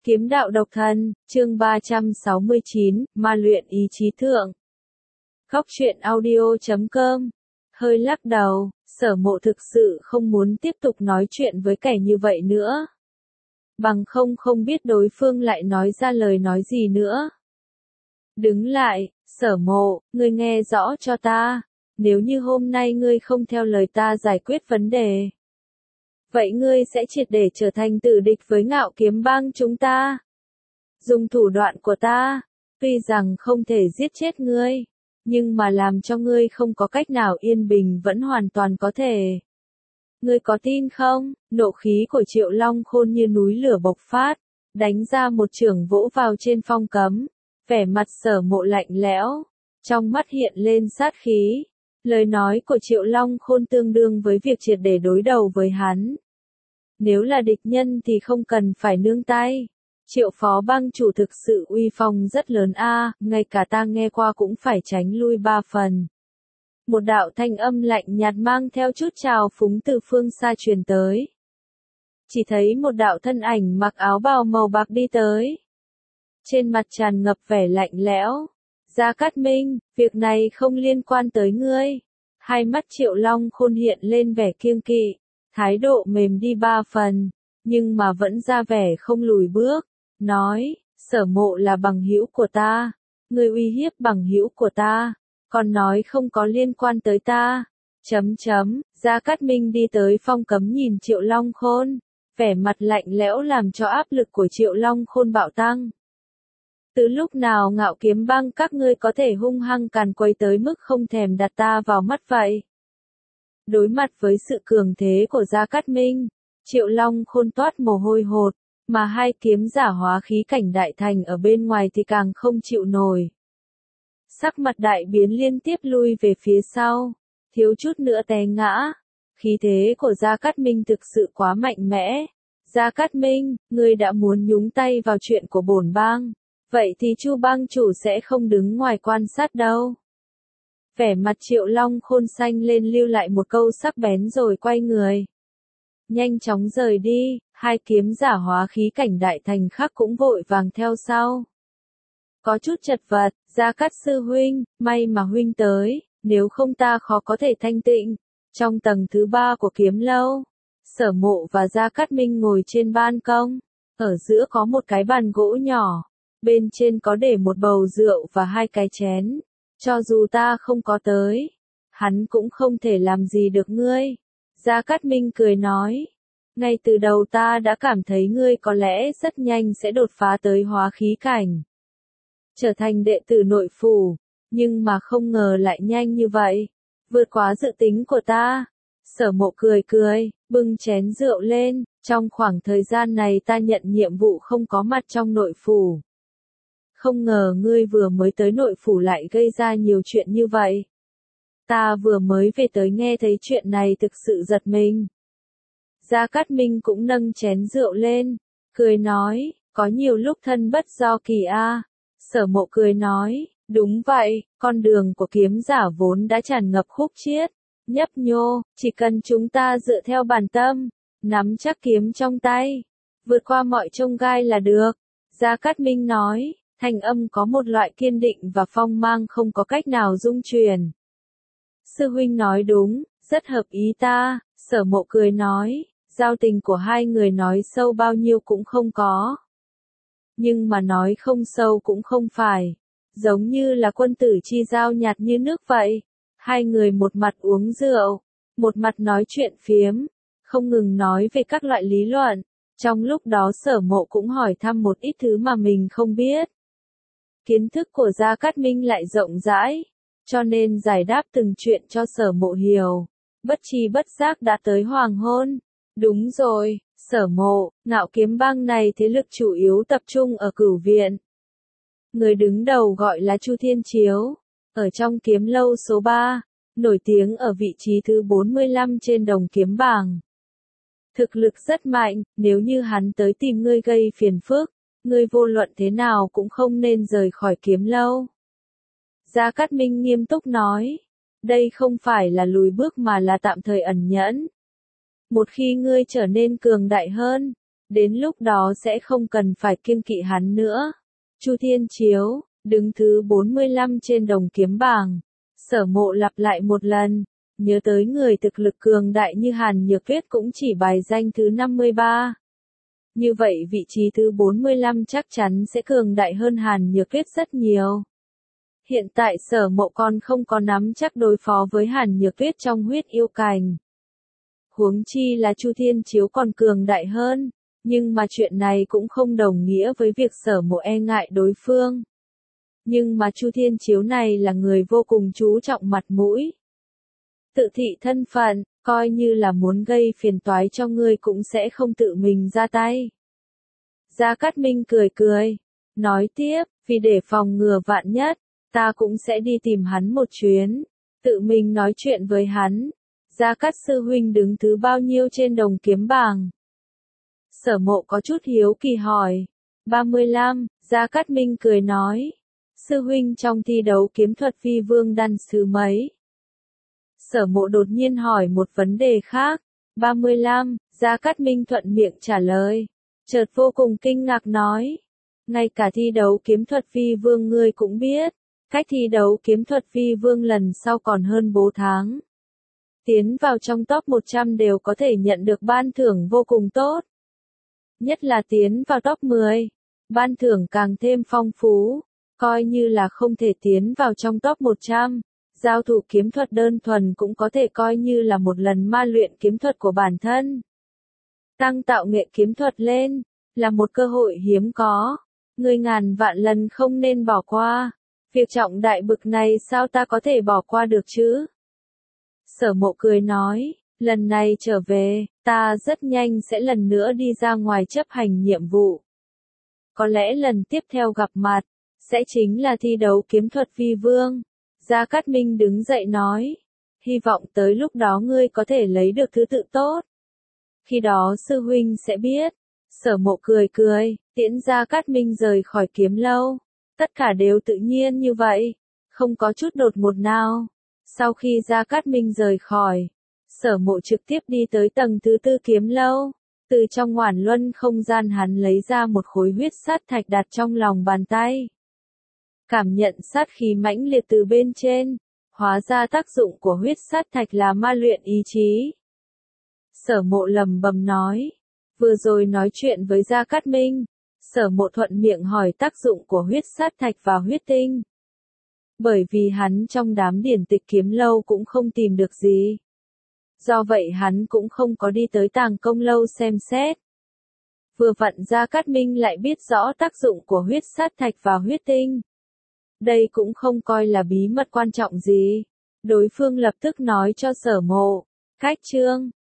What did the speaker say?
Kiếm đạo độc thân, chương 369, ma luyện ý chí thượng. Góc truyện audio.com. Hơi lắc đầu, Sở Mộ thực sự không muốn tiếp tục nói chuyện với kẻ như vậy nữa. Bằng không biết đối phương lại nói ra lời nói gì nữa. Đứng lại, Sở Mộ, ngươi nghe rõ cho ta. Nếu như hôm nay ngươi không theo lời ta giải quyết vấn đề, vậy ngươi sẽ triệt để trở thành tử địch với Ngạo Kiếm Bang chúng ta. Dùng thủ đoạn của ta, tuy rằng không thể giết chết ngươi, nhưng mà làm cho ngươi không có cách nào yên bình vẫn hoàn toàn có thể. Ngươi có tin không? Nộ khí của Triệu Long Khôn như núi lửa bộc phát, đánh ra một chưởng vỗ vào trên phong cấm, vẻ mặt Sở Mộ lạnh lẽo, trong mắt hiện lên sát khí. Lời nói của Triệu Long Khôn tương đương với việc triệt để đối đầu với hắn. Nếu là địch nhân thì không cần phải nương tay. Triệu phó bang chủ thực sự uy phong rất lớn a, ngay cả ta nghe qua cũng phải tránh lui 3 phần. Một đạo thanh âm lạnh nhạt mang theo chút trào phúng từ phương xa truyền tới. Chỉ thấy một đạo thân ảnh mặc áo bào màu bạc đi tới. Trên mặt tràn ngập vẻ lạnh lẽo. Gia Cát Minh, việc này không liên quan tới ngươi. Hai mắt Triệu Long Khôn hiện lên vẻ kiêng kỵ, thái độ mềm đi 3 phần, nhưng mà vẫn ra vẻ không lùi bước, nói, Sở Mộ là bằng hữu của ta, ngươi uy hiếp bằng hữu của ta, còn nói không có liên quan tới ta. Gia Cát Minh đi tới phong cấm nhìn Triệu Long Khôn, vẻ mặt lạnh lẽo làm cho áp lực của Triệu Long Khôn bạo tăng. Từ lúc nào Ngạo Kiếm Bang các ngươi có thể hung hăng càn quấy tới mức không thèm đặt ta vào mắt vậy? Đối mặt với sự cường thế của Gia Cát Minh, Triệu Long Khôn toát mồ hôi hột, mà hai kiếm giả hóa khí cảnh đại thành ở bên ngoài thì càng không chịu nổi. Sắc mặt đại biến liên tiếp lui về phía sau, thiếu chút nữa té ngã. Khí thế của Gia Cát Minh thực sự quá mạnh mẽ. Gia Cát Minh, ngươi đã muốn nhúng tay vào chuyện của bổn bang, vậy thì Chu bang chủ sẽ không đứng ngoài quan sát đâu. Vẻ mặt Triệu Long Khôn xanh lên lưu lại một câu sắc bén rồi quay người. Nhanh chóng rời đi, hai kiếm giả hóa khí cảnh đại thành khác cũng vội vàng theo sau. Có chút chật vật, Gia Cát sư huynh, may mà huynh tới, nếu không ta khó có thể thanh tịnh. Trong tầng thứ 3 của kiếm lâu, Sở Mộ và Gia Cát Minh ngồi trên ban công, ở giữa có một cái bàn gỗ nhỏ, bên trên có để một bầu rượu và 2 cái chén. Cho dù ta không có tới, hắn cũng không thể làm gì được ngươi. Gia Cát Minh cười nói, ngay từ đầu ta đã cảm thấy ngươi có lẽ rất nhanh sẽ đột phá tới hóa khí cảnh, trở thành đệ tử nội phủ, nhưng mà không ngờ lại nhanh như vậy, vượt quá dự tính của ta. Sở Mộ cười, bưng chén rượu lên, trong khoảng thời gian này ta nhận nhiệm vụ không có mặt trong nội phủ. Không ngờ ngươi vừa mới tới nội phủ lại gây ra nhiều chuyện như vậy. Ta vừa mới về tới nghe thấy chuyện này thực sự giật mình. Gia Cát Minh cũng nâng chén rượu lên, cười nói, có nhiều lúc thân bất do kỳ a. Sở Mộ cười nói, đúng vậy, con đường của kiếm giả vốn đã tràn ngập khúc chiết, nhấp nhô, chỉ cần chúng ta dựa theo bản tâm, nắm chắc kiếm trong tay, vượt qua mọi chông gai là được. Gia Cát Minh nói, thanh âm có một loại kiên định và phong mang không có cách nào dung truyền. Sư huynh nói đúng, rất hợp ý ta. Sở Mộ cười nói, giao tình của hai người nói sâu bao nhiêu cũng không có. Nhưng mà nói không sâu cũng không phải. Giống như là quân tử chi giao nhạt như nước vậy. Hai người một mặt uống rượu, một mặt nói chuyện phiếm, không ngừng nói về các loại lý luận. Trong lúc đó Sở Mộ cũng hỏi thăm một ít thứ mà mình không biết. Kiến thức của Gia Cát Minh lại rộng rãi, cho nên giải đáp từng chuyện cho Sở Mộ hiểu. Bất tri bất giác đã tới hoàng hôn. Đúng rồi, Sở Mộ, Ngạo Kiếm Bang này thế lực chủ yếu tập trung ở Cửu Viện. Người đứng đầu gọi là Chu Thiên Chiếu, ở trong kiếm lâu số 3, nổi tiếng ở vị trí thứ 45 trên đồng kiếm bảng. Thực lực rất mạnh, nếu như hắn tới tìm ngươi gây phiền phức, ngươi vô luận thế nào cũng không nên rời khỏi kiếm lâu. Gia Cát Minh nghiêm túc nói, đây không phải là lùi bước mà là tạm thời ẩn nhẫn. Một khi ngươi trở nên cường đại hơn, Đến lúc đó sẽ không cần phải kiêng kỵ hắn nữa. Chu Thiên Chiếu, đứng thứ 45 trên đồng kiếm bảng. Sở Mộ lặp lại một lần, nhớ tới người thực lực cường đại như Hàn Nhược Tuyết cũng chỉ bài danh thứ 53. Như vậy vị trí thứ 45 chắc chắn sẽ cường đại hơn Hàn Nhược Tuyết rất nhiều. Hiện tại Sở Mộ còn không có nắm chắc đối phó với Hàn Nhược Tuyết trong huyết yêu cành. Huống chi là Chu Thiên Chiếu còn cường đại hơn, nhưng mà chuyện này cũng không đồng nghĩa với việc Sở Mộ e ngại đối phương. Nhưng mà Chu Thiên Chiếu này là người vô cùng chú trọng mặt mũi. Tự thị thân phận, coi như là muốn gây phiền toái cho ngươi cũng sẽ không tự mình ra tay. Gia Cát Minh cười cười, nói tiếp, vì để phòng ngừa vạn nhất, ta cũng sẽ đi tìm hắn một chuyến, tự mình nói chuyện với hắn. Gia Cát sư huynh đứng thứ bao nhiêu trên đồng kiếm bảng? Sở Mộ có chút hiếu kỳ hỏi. 35, Gia Cát Minh cười nói. Sư huynh trong thi đấu kiếm thuật phi vương đan thứ mấy? Sở Mộ đột nhiên hỏi một vấn đề khác. 35, Gia Cát Minh thuận miệng trả lời. Chợt vô cùng kinh ngạc nói. Ngay cả thi đấu kiếm thuật phi vương ngươi cũng biết. Cách thi đấu kiếm thuật phi vương lần sau còn hơn 4 tháng. Tiến vào trong top 100 đều có thể nhận được ban thưởng vô cùng tốt. Nhất là tiến vào top 10. Ban thưởng càng thêm phong phú. Coi như là không thể tiến vào trong top 100. Giao thủ kiếm thuật đơn thuần cũng có thể coi như là một lần ma luyện kiếm thuật của bản thân. Tăng tạo nghệ kiếm thuật lên, là một cơ hội hiếm có. Ngươi ngàn vạn lần không nên bỏ qua. Việc trọng đại bực này sao ta có thể bỏ qua được chứ? Sở Mộ cười nói, lần này trở về, ta rất nhanh sẽ lần nữa đi ra ngoài chấp hành nhiệm vụ. Có lẽ lần tiếp theo gặp mặt, sẽ chính là thi đấu kiếm thuật phi vương. Gia Cát Minh đứng dậy nói, hy vọng tới lúc đó ngươi có thể lấy được thứ tự tốt. Khi đó sư huynh sẽ biết. Sở Mộ cười cười, tiễn Gia Cát Minh rời khỏi kiếm lâu. Tất cả đều tự nhiên như vậy, không có chút đột ngột nào. Sau khi Gia Cát Minh rời khỏi, Sở Mộ trực tiếp đi tới tầng thứ 4 kiếm lâu. Từ trong Ngoản Luân không gian hắn lấy ra một khối huyết sát thạch đặt trong lòng bàn tay. Cảm nhận sát khí mãnh liệt từ bên trên, hóa ra tác dụng của huyết sát thạch là ma luyện ý chí. Sở Mộ lẩm bẩm nói, vừa rồi nói chuyện với Gia Cát Minh, Sở Mộ thuận miệng hỏi tác dụng của huyết sát thạch và huyết tinh. Bởi vì hắn trong đám điển tịch kiếm lâu cũng không tìm được gì. Do vậy hắn cũng không có đi tới Tàng Công lâu xem xét. Vừa vặn Gia Cát Minh lại biết rõ tác dụng của huyết sát thạch và huyết tinh. Đây cũng không coi là bí mật quan trọng gì. Đối phương lập tức nói cho Sở Mộ, cách chương